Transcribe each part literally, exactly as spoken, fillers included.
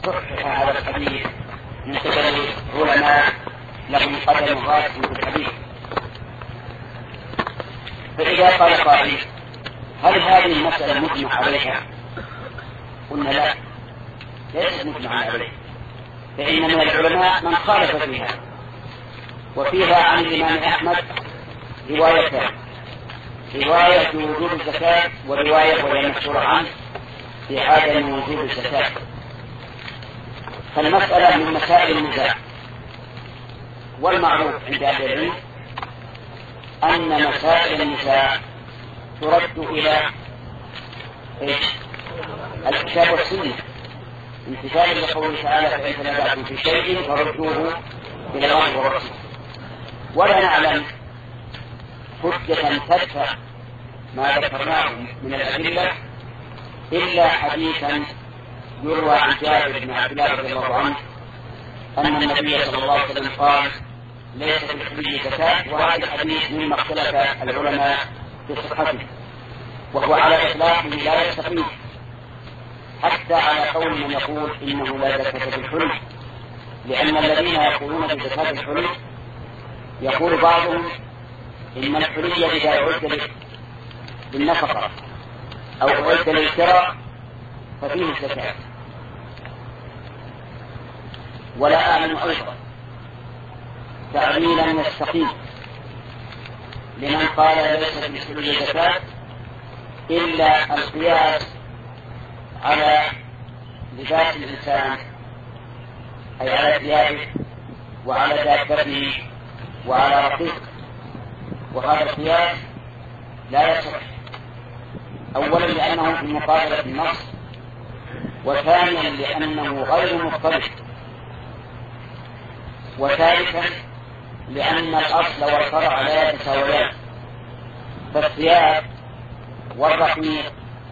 صحح هذا الحديث من قبل علماء لهم قدم راسخ في الحديث. فإذا قال قائل هل هذه المسألة مجمع عليها؟ قلنا لا، ليست مجمع عليها، فإن من العلماء من خالف فيها، وفيها عن الإمام أحمد روايتان: رواية وجوب الزكاة، ورواية وهي مشهورة عنه في عدم وجوب الزكاة. فالمسألة من مسائل النزاع، والمعروف عند أهل العلم أن مسائل النزاع ترد إلى الكتاب والسنة، امتثالا لقوله تعالى: فإن تنازعتم في شيء فردوه إلى الله ورسوله. ولا نعلم حجة تدفع ما ذكرناه من الأدلة إلا حديثا يروى عن جابر بن عبد الله رضي الله عنه أن النبي صلى الله عليه وسلم قال: ليس في الحلي زكاة. وهذا الحديث مما اختلف العلماء في صحته، وهو على إطلاقه لا يستقيم، حتى على قول من يقول إنه لا زكاة في الحلي، لأن الذين يقولون بزكاة الحلي يقول بعضهم إن الحلي إذا أعد للنفقة أو أعد للشراء ففيه الزكاة. ولا أعلم أيضا تعليلا يستقيم لمن قال ليس في الحلي زكاة إلا القياس على لباس الإنسان، أي على ثيابه وعلى دابته وعلى رقيقه، وهذا القياس لا يصح، أولا لأنه في مقابلة النص، وثانيا لأنه غير مضطرد، وثالثا لأن الأصل والفرع لا يتساويان، فالثياب والرقيق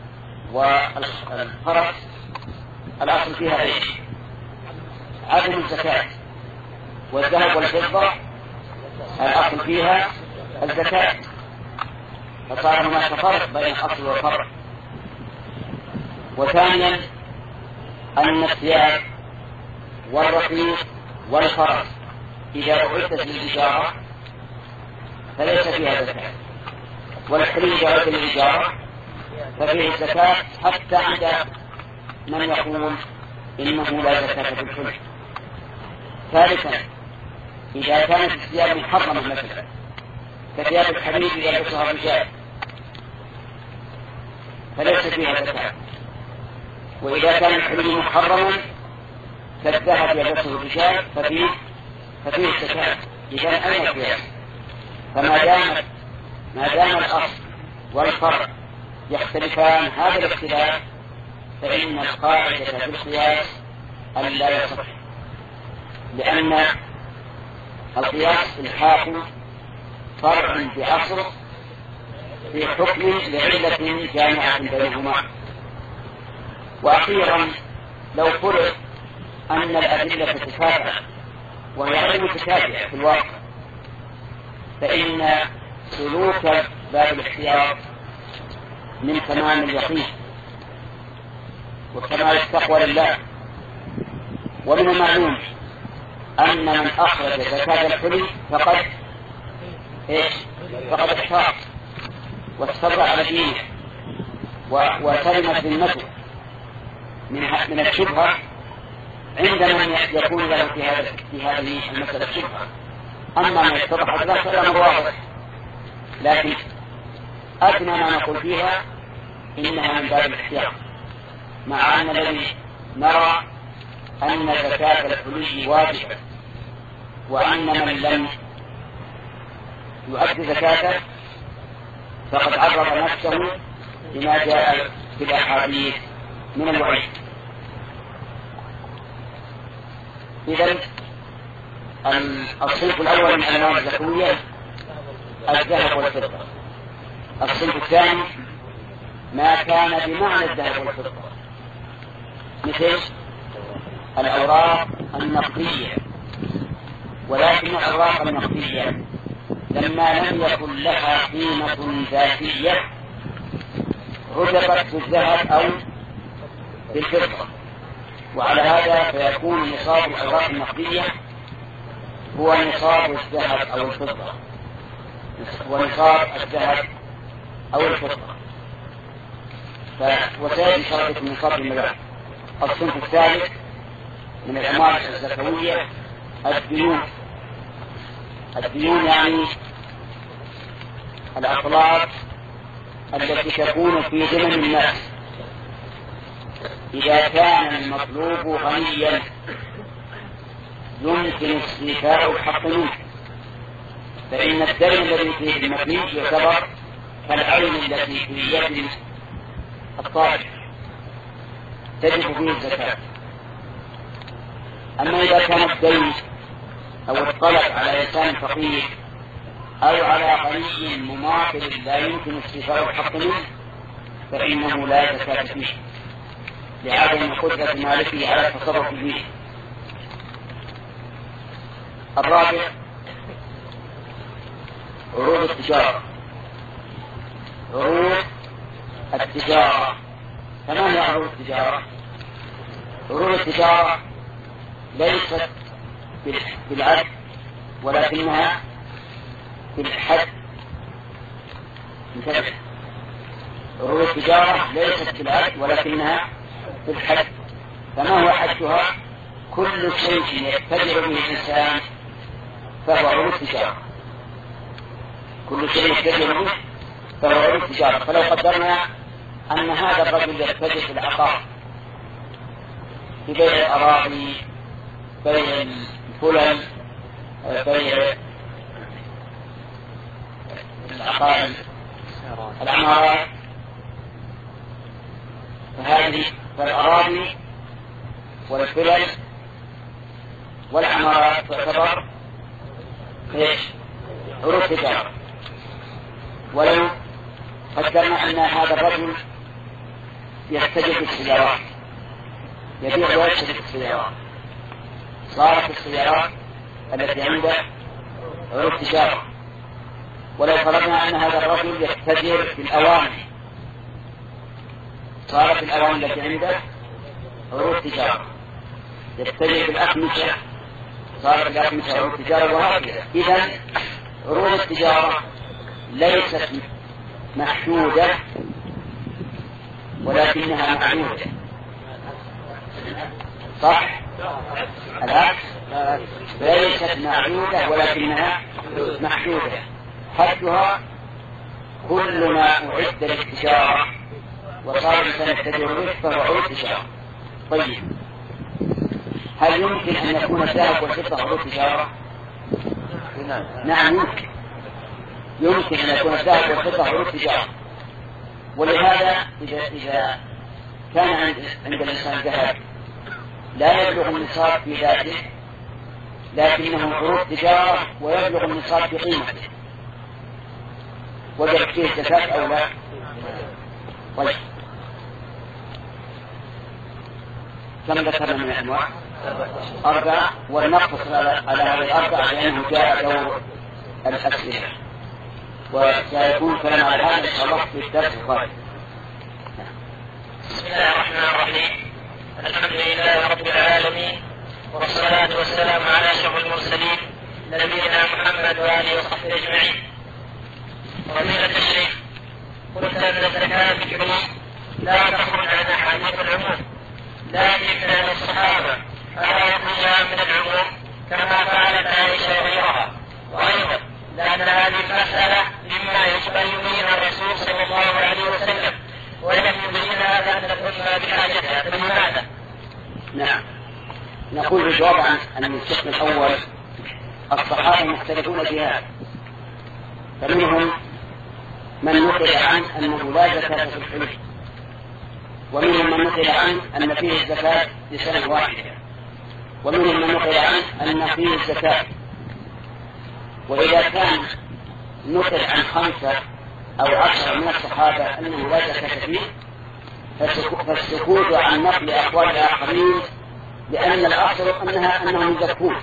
والفرس الأصل فيها إيش؟ عدم الزكاة، والذهب والفضة الأصل فيها الزكاة، فصار هناك فرق بين الأصل والفرع. وثانيا أن الثياب والرقيق والفرس إذا أعدت للإجارة فليس فيها زكاة، والحلي إذا أعد للإجارة ففيه الزكاة، حتى عند من يقول إنه لا زكاة في الحلي. ثالثا إذا كانت الثياب محرمة مثلا كثياب الحرير يلبسها الرجال فليس فيها زكاة، وإذا كان الحلي محرما كالذهب يلبسه الرجال ففيه ففيه الزكاة. إذن أين القياس؟ فما دام ما دام الأصل والفرع يختلفان هذا الاختلاف، فإن القاعدة في القياس أن لا يصح، لأن القياس الحاكم فرع بعصر في حكم لعلة جامعة بينهما. وأخيرا لو فرض أن الأدلة تتكافئ وهي غير متكافئة في الواقع، فإن سلوك باب الاحتياط من تمام اليقين وكمال التقوى لله. ومن المعلوم أن من أخرج زكاة الحلي فقد إيش؟ فقد احتاط واستبرأ على دينه وسلمت ذمته من من الشبهة عند من يكون له في هذا في هذه المسألة شبهة. أما ما يتضح ذلك فالأمر واضح، لكن أدنى ما نقول فيها إنها من باب الاحتياط، مع أن الذي نرى أن زكاة الحلي واجبة، وأن من لم يؤد زكاته فقد عرض نفسه لما جاء في الأحاديث من الوعيد. إذن الصنف الأول من أنواع الزكوية الذهب والفضة. الصنف الثاني ما كان بمعنى الذهب والفضة، مثل الأوراق النقدية. ولكن الأوراق النقدية لما لم يكن لها قيمة ذاتية رجبت بالذهب أو بالفضة، وعلى هذا فيكون نصاب الأوراق النقدية هو نصاب الذهب أو الفضة، هو نصاب الذهب أو الفضة. وسيأتي شرط النصاب بالمذاهب. الصنف الثالث من الأموال الزكوية الديون. الديون يعني الأطلاق التي تكون في ذمم الناس إذا كان المطلوب غنيا يمكن استيفاء الحق منه، فإن الدين الذي فيه المبني يعتبر كالعين التي في يد الطالب تجب فيه الزكاة. أما إذا كان الدين أو الطلب على إنسان فقير أو على غني مماثل لا يمكن استيفاء الحق منه فإنه لا زكاة فيه لعدم قدرة مالكه على التصرف فيه. الرابع عروض التجارة. عروض التجارة فما هي عروض التجارة؟ عروض التجارة ليست بالعد ولكنها بالحد. انتبه، عروض التجارة ليست بالعد ولكنها بالحد. فما هو حدها؟ كل شيء يتجر به الإنسان فهو عروض التجارة. كل شيء يتجر به فهو عروض التجارة. فلو قدرنا أن هذا الرجل يتجر في العقار، في بيع الأراضي، بيع الفلل، بيع العقار، العمارات، فهذه فالأراضي والفلل والعمارات تعتبر ايش؟ عروض تجارة. ولو قدرنا أن هذا الرجل يستجد السيارات، يبيع ويشتري السيارات، صارت السيارات التي عنده عروض تجارة. ولو فرضنا أن هذا الرجل يتجر في الأواني، صارت الأواني التي عنده عروض تجارة. يتجر في الأقمشة، صارت الأقمشة عروض تجارة، وهكذا. إذن عروض التجارة ليست محدودة ولكنها معدودة. صح؟ العكس، ليست معدودة ولكنها محدودة. حدها كل ما أعد للتجارة وصار الإنسان يتجر به فهو عروض تجارة. طيب، هل يمكن أن يكون الذهب والفضة عروض تجارة؟ نعم يمكن. يمكن أن يكون الذهب والفضة عروض تجارة. ولهذا إذا إذا كان عند عند الإنسان ذهب لا يبلغ النصاب في ذاته لكنه عروض تجارة ويبلغ النصاب في قيمته، وجب فيه الزكاة أو لا؟ طيب، كم ذكرنا من الأنواع؟ أربعة، ونقص على هذه الأربعة لأنه جاء دور الأسئلة، وسيكون كلام على هذا إن شاء الله في الدرس القادم. بسم الله الرحمن الرحيم. الحمد لله رب العالمين، والصلاة والسلام على أشرف المرسلين نبينا محمد وآله وصحبه أجمعين. فضيلة الشيخ، قلت أن الزكاة في العموم لا تخرج عن أحاديث العموم، لكن كان الصحابة ألا يخرجها من العموم كما فعلت عائشة وغيرها؟ وأيضا لأن هذه المسألة مما يشبه بها الرسول صلى الله عليه وسلم ولم يبينها لأن الأمة بحاجتها، فلماذا؟ نعم، نقول بالجواب عن القسم الأول. الصحابة مختلفون فيها، فمنهم من نقل عنه أنه لا زكاة في الحلف، ومنهم من نقل عنه أن فيه الزكاة لسنة واحدة، ومنهم من نقل عنه أن فيه الزكاة. وإذا كان نقل عن خمسة أو عشرة من الصحابة أنه لا زكاة فيه فالسكوت عن نقل أقوال الآخرين، لأن الأصل أنها أنهم يزكون.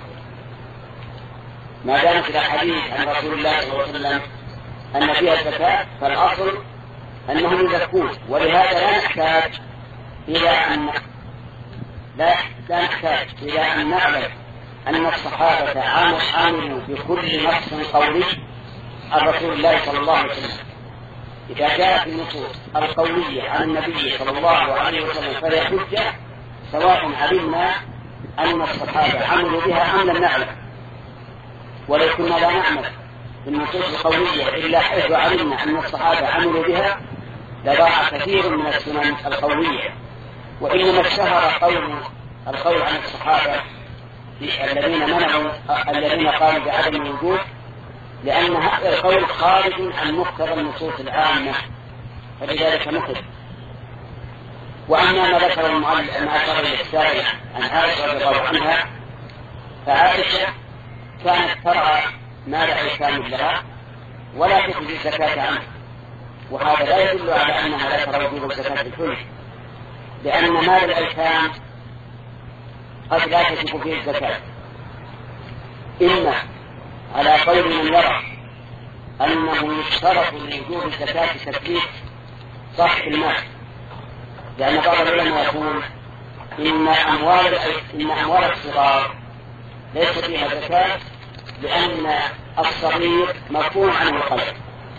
ما دامت الأحاديث عن رسول الله صلى الله عليه وسلم أن فيها الزكاة فالأصل أنهم يزكون، ولهذا لا نحتاج إلى أن لا لا نحتاج إلى أن نعلم أن الصحابة عملوا بكل نص قولي عن رسول الله صلى الله عليه وسلم. إذا جاءت النصوص القولية عن النبي صلى الله عليه وسلم فهي حجة، سواء علمنا أن الصحابة عملوا بها أم لم نعلم. ولو كنا لا نعمل بالنصوص القولية إلا حيث علمنا أن الصحابة عملوا بها لضاع كثير من السنن القولية. وإنما اشتهر قول القول عن الصحابة الذين منعوا الذين قالوا بعدم الوجود، لأن هذا القول خارج عن مقتضى النصوص العامة، فلذلك نقل. وأما ما ذكر المؤلف ما أشار السائل عن عائشة رضي الله عنها، فعائشة كانت ترعى مال أيتام لها ولا تخرج الزكاة عنه، وهذا لا يدل على أنها لا ترى وجوب الزكاة الكل، لأن مال الأيتام قد لا تجب فيه الزكاة، إما على قول من يرى أنه يشترط لوجوب الزكاة تثبيت صاحب المال، لأن بعض العلماء يقول إن أموال إن أموال الصغار ليس فيها زكاة، لأن الصغير مرفوع عنه القلب،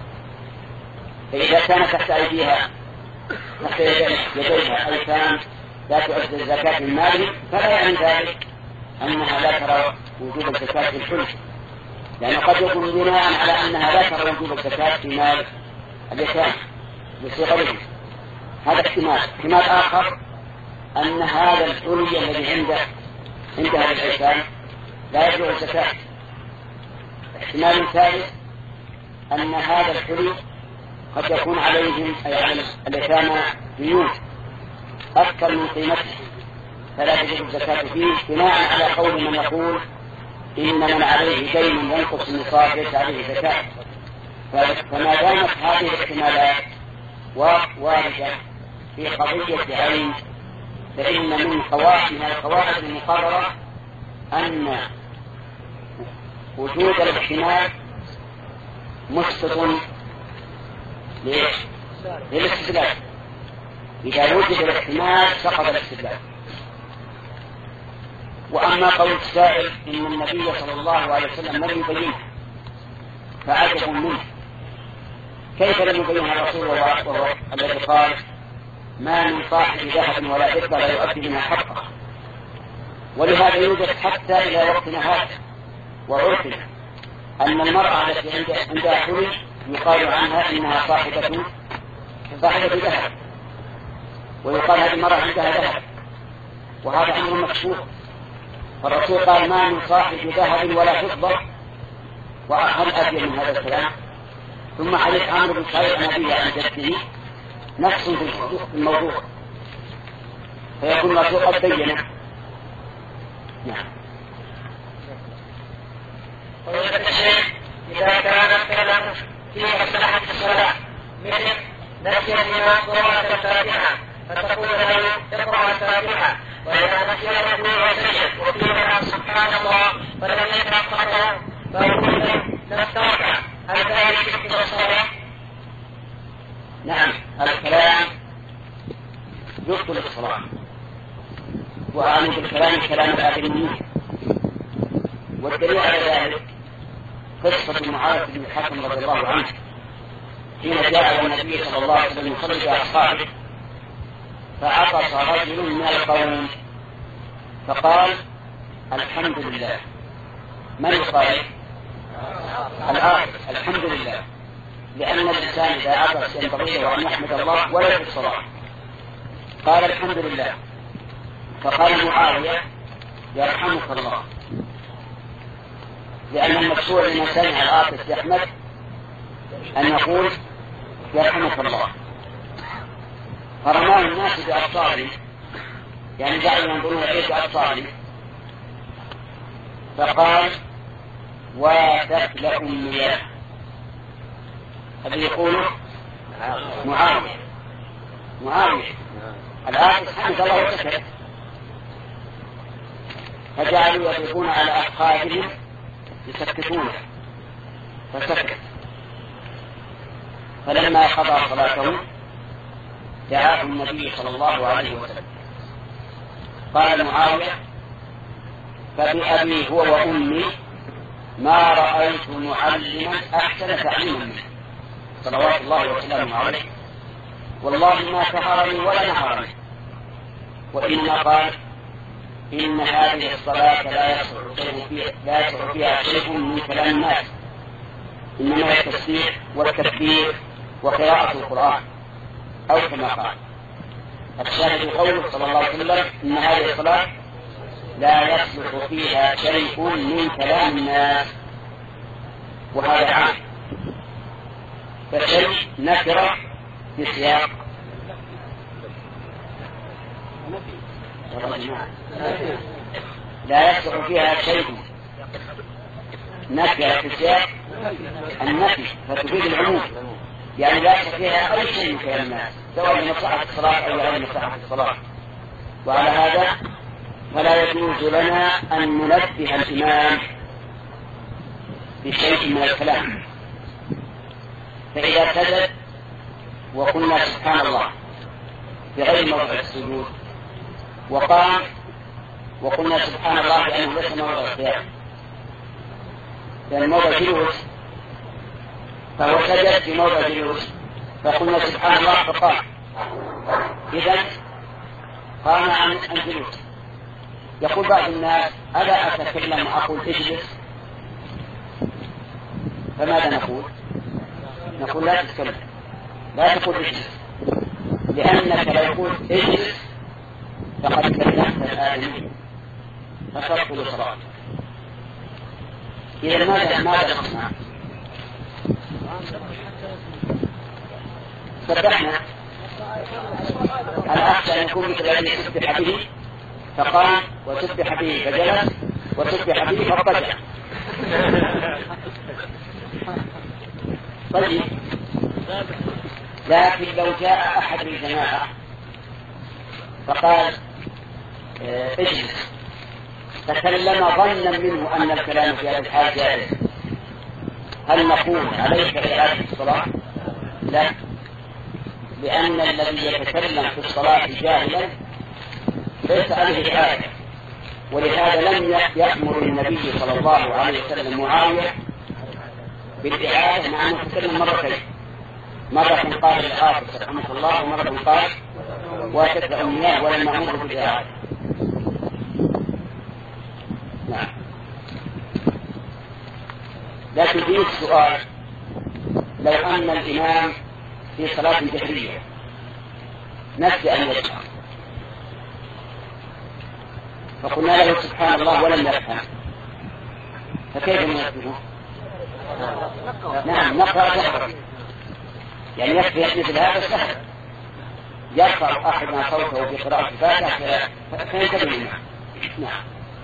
فإذا كان تحت أيديها تحت يديها أيتام لا تؤدي الزكاة من ماله، فلا يعني ذلك أنها لا ترى وجوب الزكاة في الحلم، لأنه قد يكون بناء على أنها لا ترى وجوب الزكاة في مال اليتامى بصغرهم. هذا احتمال. احتمال آخر أن هذا الحلي الذي عنده عندها الأيتام لا يجوز الزكاة. احتمال ثالث أن هذا الحلي قد يكون عليهم أي على اليتامى ديون أكثر من قيمته، فلا تجب الزكاة فيه، بناء على قول من يقول إن من عليه دين ينقص النصاب ليس عليه زكاة. فما دامت هذه الاحتمالات واردة في قضية عين، فإن من قواعد من القواعد المقررة أن وجود الاحتمال مسقط للاستدلال. إذا وجد الاحتمال سقط الاستدلال. وأما قول السائل إن النبي صلى الله عليه وسلم لم يبينه فعجب منه، كيف لم يبينها الرسول وهو الذي قال ما من صاحب ذهب ولا فضة لا يؤدي منها حقه؟ ولهذا يوجد حتى إلى وقتنا هذا وعرفنا أن المرأة التي عندها حلي يقال عنها إنها صاحبة صاحبة ذهب، ويقال هذه المرأة عندها ذهب، وهذا أمر مكشوف. فالرسول قال ما من صاحب ذهب ولا فضة، وهل أبين من هذا الكلام؟ ثم حديث عمرو بن سعيد عن أبيه عن جده نفس في الموضوع، فيكون الرسول قد بينه. نعم. ويجب الشيخ إذا كان الكلام في مصلحة الصلاة مثل نسي الإمام قراءة الفاتحة فتقول له اقرأ الفاتحة، وإذا نسي الركوع وسجد وقيل سبحان الله فلم يقرأ قرأه فيقول له لم تركع، هل ذلك يبطل الصلاة؟ نعم، الكلام يبطل الصلاة، وأعني بالكلام كلام الآدميين، والدليل على ذلك قصة معاذ بن الحكم رضي الله عنه حين جاء النبي صلى الله عليه وسلم يصلي بأصحابه فعطس رجل من القوم فقال الحمد لله. من يقال؟ العاطس الحمد لله، لأن الإنسان إذا عطس ينبغي له أن يحمد الله ولا في الصلاة. قال الحمد لله، فقال معاوية يرحمك الله، لأن المشروع لمن سمع العاطس يحمد أن يقول يرحمك الله. فرماه الناس بأبصاره، يعني جعلوا ينظرون إليه بأبصاره، فقال وتكلأ المياه. الذي يقوله معاوية معاوية العاطس حمد الله وسكت، فجعلوا يضربون على أفخاذهم يسكتونه فسكت. فلما قضى صلاته دعاه النبي صلى الله عليه وسلم قال معاوية فبأبي هو وأمي ما رأيت معلما أحسن تعليما منه صلوات الله وسلامه عليه، والله ما سهرني ولا نهرني. وإنما قال إن هذه الصلاة لا يصح فيها, لا يصح فيها شيء من كلام الناس، إنما التسبيح والتكبير وقراءة القرآن، أو كما قال. الشاهد قوله صلى الله عليه وسلم إن هذه الصلاة لا يصلح فيها شيء من كلام الناس، وهذا عام، فشيء نكرة في سياق لا يصلح فيها شيء نكرة في سياق النفي فتفيد العموم، يعني لا يصلح فيها أي شيء من كلام الناس سواء لمصلحة الصلاة أو غير مصلحة الصلاة. وعلى هذا فلا يجوز لنا أن ننبه الإمام بشيء من الكلام، فإذا سجد وقلنا سبحان الله في غير موضع السجود، وقام وقلنا سبحان الله لأنه ليس موضع القيام، لأن موضع جلوس، فهو سجد في موضع جلوس فقلنا سبحان الله فقام، إذن قام عن الجلوس. يقول بعض الناس ألا أتكلم أقول اجلس، فماذا نقول؟ نقول لا تتكلم، لا تقول اجلس، لأنك لو قلت اجلس فقد كلمت الآدمين فتبطل صلاتك. إذا ماذا ماذا نصنع؟ سبحنا الأخشى أن يكون مثل الذي سبح به فقام وسبح به فجلس وسبح به فاضطجع. طيب، لكن لو جاء أحد الجماعة فقال اجلس تكلم ظنا منه أن الكلام في هذا الحال جائز، هل نقول عليك إعادة الصلاة؟ لا، لأن الذي يتكلم في الصلاة جاهلا ليس عليه إعادة، ولهذا لم يأمر النبي صلى الله عليه وسلم معاوية بالإعادة مع أنه تكلم مرتين، مرة قال الحافظ رحمه الله ومرة قال وتكفى أمنياه ولم يأمره بالإعادة. نعم. لكن فيه السؤال، لو أن الإمام في صلاة جهرية نسي أن يجهر فقلنا له سبحان الله ولم يفهم، فكيف ننبهه؟ نعم، نقرأ جهرا، يعني يكفي مثل هذا سهل، يرفع أحدنا صوته بقراءة الفاتحة فينتبه الإمام. نعم.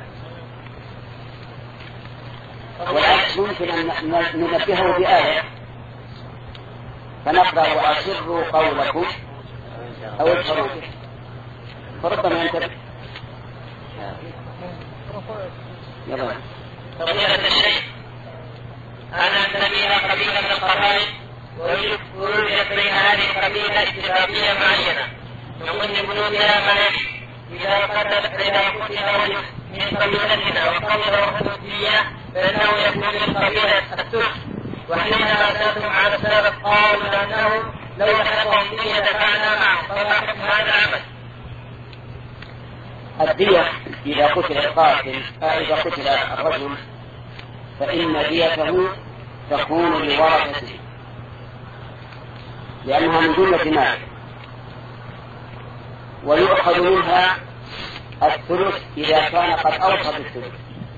والعكس ممكن أن ننبهه بآية فنقرأ وأسروا قولكم أو اجهروا به فربما ينتبه. يلا. فضيلة الشيخ، أنا أنتمي قبيلة من القبائل ووجدت بين هذه القبيلة اتفاقية معينة من ضمن بنودها مناهج إذا قتل إذا قتل رجل من قبيلتنا وقبل الرسولية فإنه يكون من قبيلة الترك، وحينما سألتم على السبب قالوا أنه لو لحقهم دية دفعنا معه، فما حكم هذا العمل؟ الدية إذا قتل القاتل إذا قتل الرجل فإن ديته تكون لورثته لأنها من جملة ماله، ويؤخذ منها الثلث إذا كان قد أوصى بالثلث.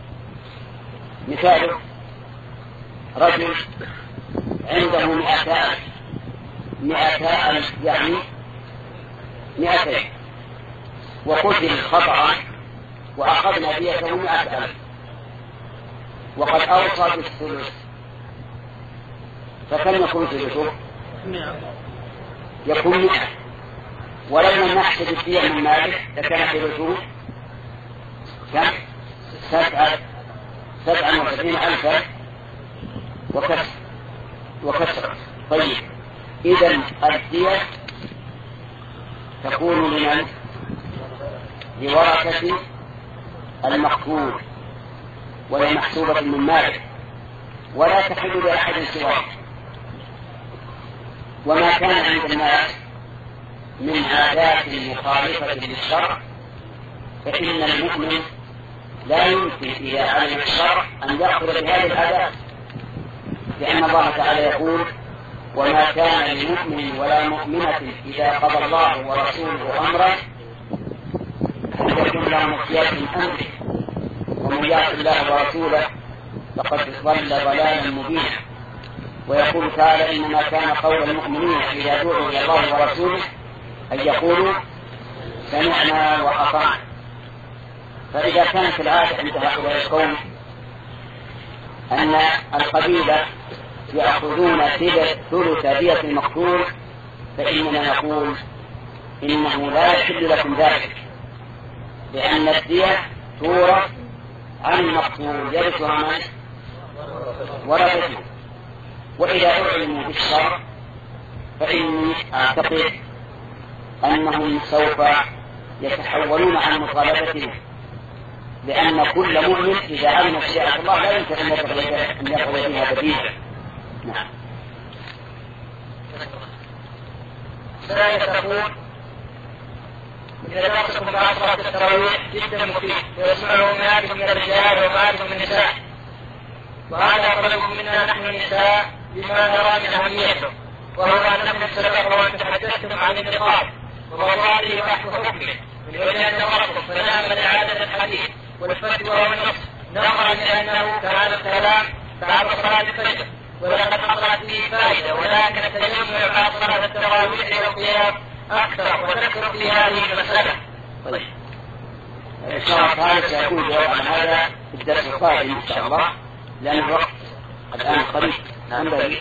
مثال رجل عنده مئتان مئتان يعني مئتين وقتل خطأ وأخذنا ديته مئة ألف وقد أوصى بالثلث، فكم يكون ثلثه؟ يكون مئة، ولو لم نحسب الدية من ماله لكان ثلثه كم؟ سبعة سبعا وسبعين ألفا وكسر وكسر. طيب، إذن الدية تكون لمن؟ لورثة المقتول وهي محسوبة من ماله ولا تحل لأحد سواه. وما كان عند الناس من عادات مخالفة للشرع فإن المؤمن لا يمكن إذا علم الشرع أن يأخذ بهذه العادات، لأن الله تعالى يقول: وما كان لمؤمن ولا مؤمنة إذا قضى الله ورسوله أمرا أن يكون لهم الخيار من أمره ومن يعص الله ورسوله فقد ضل ضلالا مبينا. ويقول تعالى: إنما كان قول المؤمنين إذا دعوا إلى الله ورسوله أن يقولوا سمعنا وأطعنا. فإذا كانت العادة عند هؤلاء القوم أن القبيلة يأخذون ثلث دية المقتول فإننا نقول إنه لا يحل لكم ذلك، لأن الدية تورث عن المقتول يرثها من ورثته. وإذا أعلموا بالشرع فإني أعتقد أنهم سوف يتحولون عن مطالبتهم، لأن كل مؤمن إذا علم مشيئة الله لا يمكن أن يأخذ بها بديلا. نعم. ثانيا تقول: إذا درسكم بعد صلاة التراويح جدا مفيد ويسمعه مالك من الرجال ومالك من النساء، وهذا طلب منا نحن النساء بما نرى من أهميته، وهو أنكم سبق وأن تحدثتم عن النقاب ومواضيع بحث حكمه من وجه نظركم فنام لإعادة الحديث والفتوى والنص نظرا لأنه كان الكلام بعد صلاة الفجر ولقد حصلت فيه فائدة، ولكن التجمع بعد صلاة التراويح والقيام أكثر وتكثر في هذه المسألة. طيب. إن شاء الله تعالى سيكون جواب عن هذا في الدرس القادم إن شاء الله، لأن الوقت الآن قريب. نعم بلي.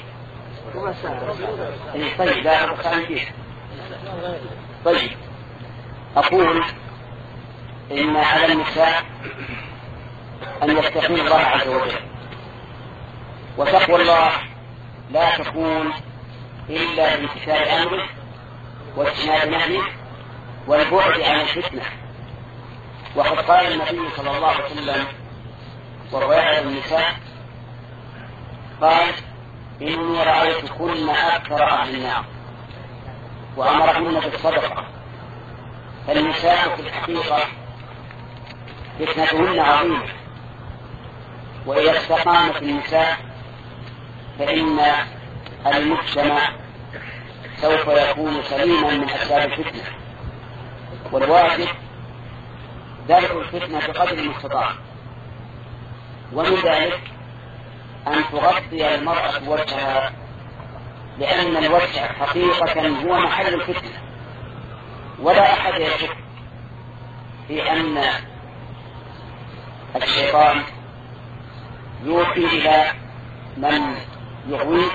طيب لا أبقى فيه. طيب أقول إن على النساء أن يتقين الله عز وجل، وتقوى الله لا تكون إلا بامتثال أمره واجتناب نهيه والبعد عن الفتنة. وقد قال النبي صلى الله عليه وسلم وهو يعلم النساء قال: إني رأيتكن أكثر أهل النار، وأمرهن بالصدقة. فالنساء في الحقيقة فتنتهن عظيمة، وإذا استقامت النساء فإن المجتمع سوف يكون سليما من أسباب الفتنة. والواجب درء الفتنة بقدر المستطاع، ومن ذلك أن تغطي المرأة وجهها، لأن الوجه حقيقة هو محل الفتنة، ولا أحد يشك في أن الشيطان يوحي إلى من يغويه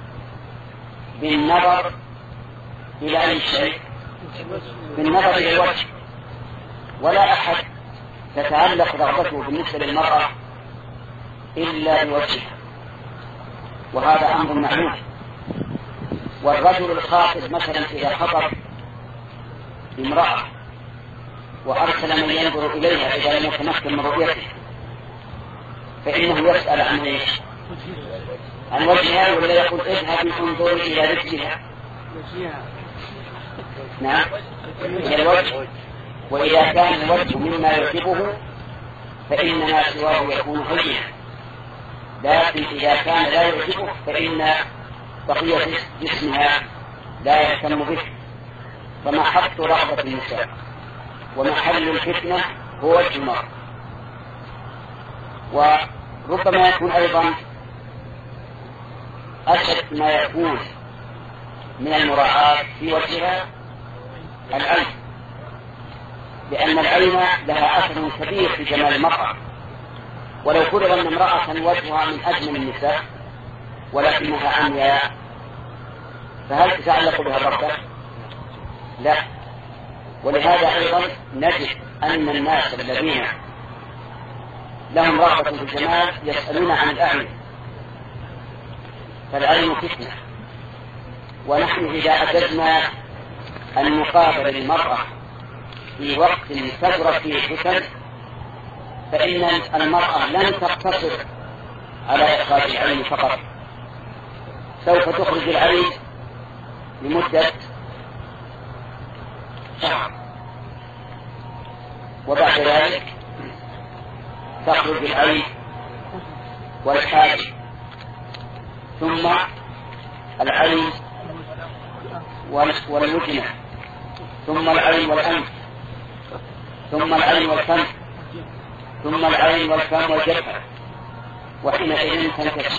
بالنظر إلى أي شيء، بالنظر إلى الوجه، ولا أحد تتعلق رغبته بالنسبة للمرأة إلا بوجهها، وهذا أمر معلوم. والرجل الخاطب مثلا إذا خطب امرأة وأرسل من ينظر إليها إذا لم يتمكن من رؤيته فإنه يسأل عن إيش؟ عن وجهها، ولا يقول اذهبي انظري إلى رجلها؟ نعم، إلى الوجه. وإذا كان الوجه مما يعجبه فإن ما سواه يكون هينا، لكن إذا كان لا يعجبه فإن بقية جسمها لا يهتم به. فمحط رغبة النساء ومحل الفتنة هو وجه المرأة. وربما يكون أيضا أشد ما يكون من المراعاة في وجهها العين، لأن العين لها أثر كبير في جمال المرأة. ولو فرض أن امرأة وجهها من أجمل النساء ولكنها عمياء فهل تتعلق بها الرغبة؟ لا. ولهذا أيضا نجد أن الناس الذين لهم رغبة في الجمال يسألون عن الأعين، فالعين فتنة. ونحن إذا أجدنا أن نقابل المرأة في وقت كثرت فيه الفتن فإن المرأة لن تقتصر على إخراج العين فقط، سوف تخرج العين لمدة شهر، وبعد ذلك تخرج العين والحاج، ثم العين والوجنة، ثم العين والأنف، ثم العين والفم، ثم العين والفم والجبهة، وحينئذ تنكشف.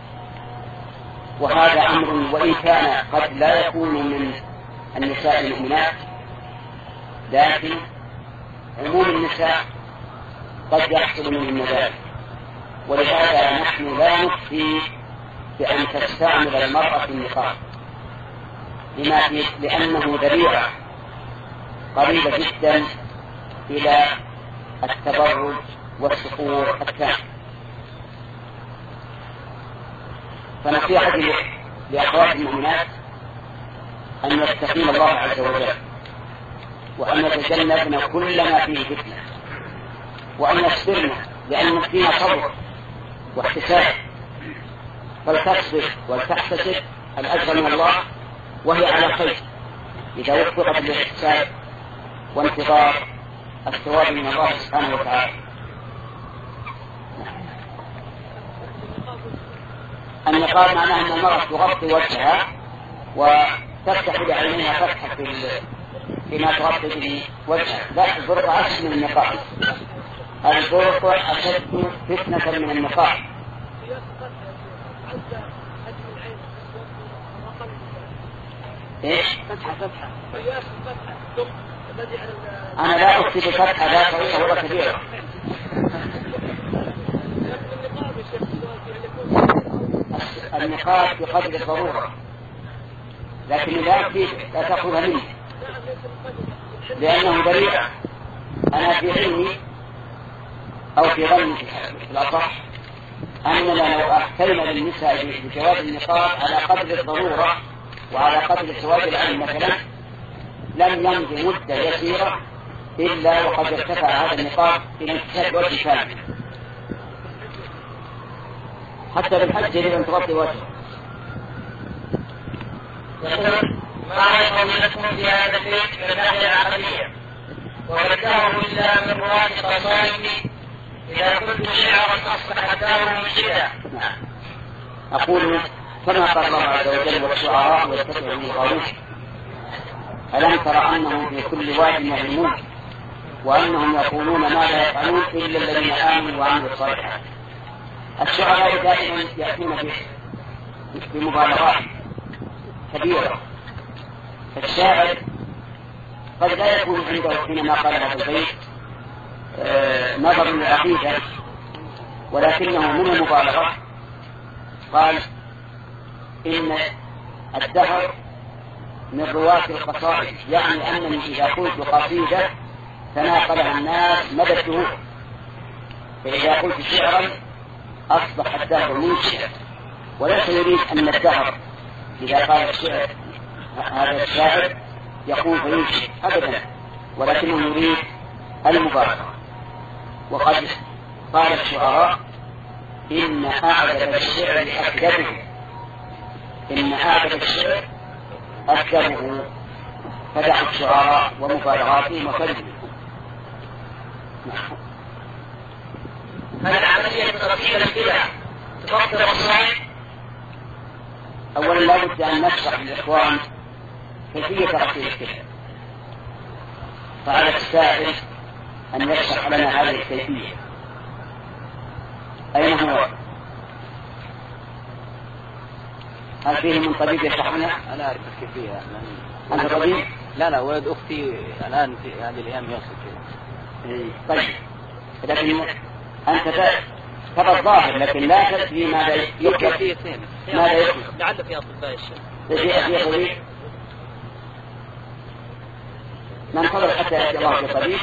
وهذا أمر وإن كان قد لا يكون من النساء المؤمنات، لكن عموم النساء قد يحصل منهم ذلك، ولهذا نحن لا نفتي بأن تستعمل المرأة النقاب لما فيه، لأنه ذريعة قريبة جدا إلى التبرج والسفور التام. فنصيحتي لأخوات المؤمنات أن يتقين الله عز وجل، وأن يتجنبن كل ما فيه فتنة، وأن يصبرن، لأن فينا صبر واحتساب، فلتصبر ولتحتسب الأجر من الله وهي على خير إذا وفقت بالاحتساب وانتظار الثواب من الله سبحانه وتعالى. النقاب معناه أن المرأة تغطي وجهها وتفتح بعينيها فتحة فيما تغطي به وجهها. لا، البرقع أشد من النقاب، البرقع أشد فتنة من النقاب. إيش؟ فتحة فتحة. أنا لا أكتب فتحة لا طويلة ولا كبيرة. النقاب بقدر الضرورة، لكن لا أكتب لا تأخذها مني لأنه ذريعة. أنا في علمي أو في ظني في الأصح أننا لو أحكينا للنساء بجواز النقاب على قدر الضرورة وعلى قدر سواد العين مثلا، لم يمضي مدة يسيرة إلا وقد ارتفع هذا النقاب إلى انكشاف وجه كامل. حتى بالحج يجب أن تغطي وجهه. ما يقوم لكم في هذا البيت من الناحية العقلية، وذكره إلا من رواة قصائد إذا كنت شعرا أصبح الدار منشدا. أقول كما قال الله عز وجل: والشعراء يتبعهم الغاوون. ألم تر أنهم في كل واد يهيمون وأنهم يقولون ما لا يفعلون إلا الذين آمنوا وعملوا الصالحات. الشعراء دائما يأتون بمبالغات كبيرة. الشاعر قد لا يكون عنده حينما قال هذا البيت نظر للعقيدة، ولكنه من المبالغة قال إن الدهر من رواة القصائد، يعني أنني إذا قلت قصيدة تناقلها الناس مدى الدهور، فإذا قلت شعرا أصبح الدهر منشئا. وليس يريد أن الدهر إذا قال الشعر هذا الشاعر يقول فينشئ أبدا، ولكنه يريد المبالغة. وقد قال الشعراء: إن أعجب الشعر أكذبه، إن أعجب الشعر أكذبه. فدعوا الشعراء ومبالغاتهم وكذبوا. هل عملية تغطية البدع تفضل الصحيح؟ أولا لا بد أن نشرح للإخوان كيفية تغطية البدع، فعلى السائل أن يشرح لنا هذه الكيفية. أين هو؟ هل فيه من طبيب يشرح لنا؟ أنا أعرف الكيفية. أنت طبيب؟ لا لا، ولد أختي الآن في هذه الأيام يصل كذا. طيب، لكن أنت ترى الظاهر لكن لا تدري ماذا يكفي، ماذا يكفي. لعل في أطباء الشرع. تجي في طبيب ننتظر حتى يأتي الله في طبيب.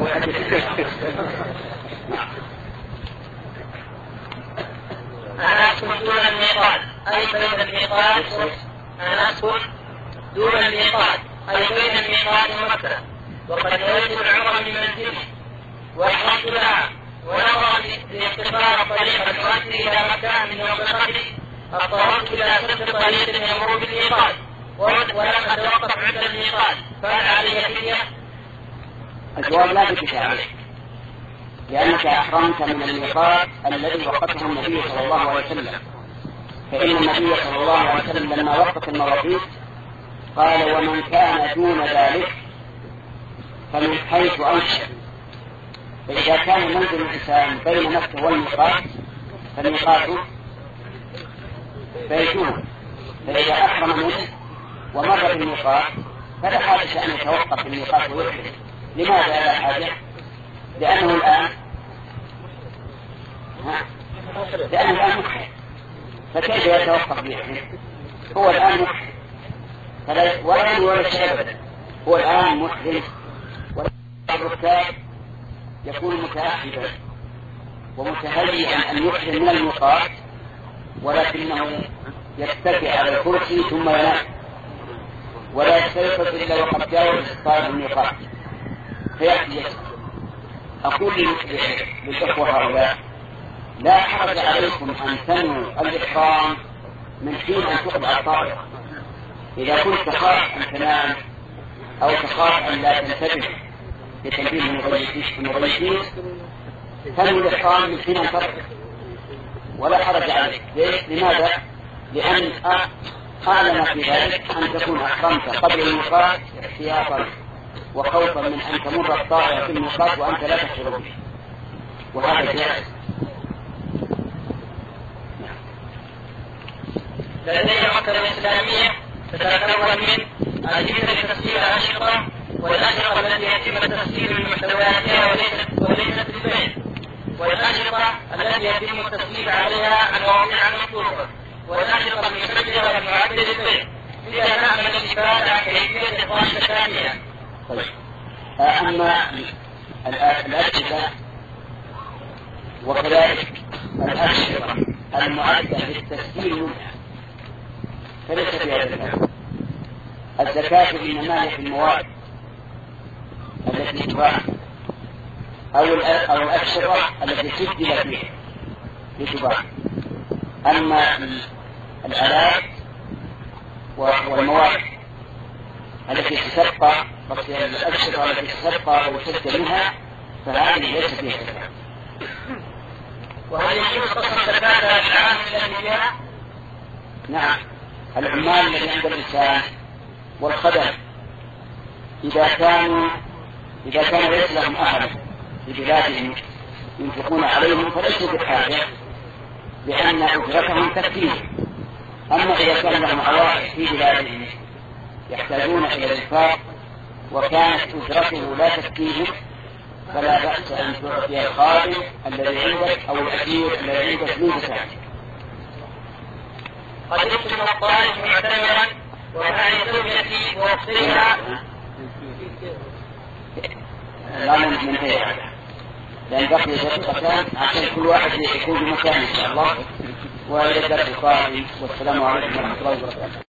أنا أسكن دون الميقات أي بين الميقات أنا أسكن دون الميقات أي بين الميقات ومكة، وقد نويت العمر من منزله وأحرمت لها ونظرا لاختصار الطريق المؤدي إلى مكة من منطقتي اضطررت إلى سد طريق يمر بالميقات ولم أتوقف عند الميقات فهل علي فدية؟ الجواب لا بكفاية عليك، لأنك أحرمت من الميقات الذي وقته النبي صلى الله عليه وسلم، فإن النبي صلى الله عليه وسلم لما وقف المواقيت قال ومن كان دون ذلك فمن حيث أنشأ. فإذا كان منزل الإنسان بين مكة والميقات فالميقات بيته، فإذا أحرم منه ومر بالميقات فلا حاجة أن يتوقف الميقات ويحرم. لماذا لا حاجة؟ لأنه الآن لأنه الآن محرم، فكيف يتوقف بيحرم؟ هو الآن محرم ولا ولا شيء أبدا، هو الآن محرم. والركاب يكون متأهبا ومتهيئا أن يحرم من الميقات، ولكنه يتكئ على الكرسي ثم ينام ولا يستيقظ إلا وقد جاوز صاحب الميقات فيأتي. أقول للإخوة هؤلاء لا حرج عليكم أن تنووا الإحرام من حين أن تقطع الطائرة. إذا كنت تخاف أن تنام أو تخاف أن لا تنتبه لتنبيه المغيثين تنوي الإحرام من حين أن تقطع ولا حرج عليك. لماذا؟ لأن أعلم في ذلك أن تكون أحرمت قبل الميقات احتياطا وخوفا من أن تمر الطائرة في الميقات وأنت لا تشعر به، وهذا جائز. لدي مكة الإسلامية تتكون من أجهزة لتسجيل الأشرطة والأشرطة التي يتم تسجيل المحتوياتها وليست بالبيع، والأشرطة التي يتم التسجيل عليها عن مواضيع المطلوبة، والأشرطة المسجلة والمعدة للبيع. إذا نعمل الإفادة عن كيفية إخراج الثانية. أما الأشرطة وكذلك الأشرطة المعدة للتسجيل منها فليس فيها زكاة. الزكاة إنما هي في المواد التي تباع أو أو الأشرطة التي سجل فيها لتباع. أما الآلات والمواد التي تسبق الأشرطة التي تسبق وتسجل منها فهذه ليس فيها زكاة. وهل يجوز قسم الزكاة بالعام الذي فيها؟ نعم، العمال الذي عند الإنسان والخدم إذا كانوا إذا كان ليس لهم أهل في بلادهم ينفقون عليهم فليسوا بحاجة لأن أجرتهم تكفيهم. أما إذا كان لهم عوائد في بلادهم يحتاجون إلى الإنفاق وكانت أجرته لا تكفيهم فلا بأس أن تعطي الخادم الذي عندك أو الأجير الذي عندك من زكاتك. قد يكتب الطالب معتمرا ومع زوجتي وأختها لا من هي لأن بقي دقيقتان عشان كل واحد يكون بمكان إن شاء الله. وإلى الدرس القادم والسلام عليكم ورحمة الله وبركاته.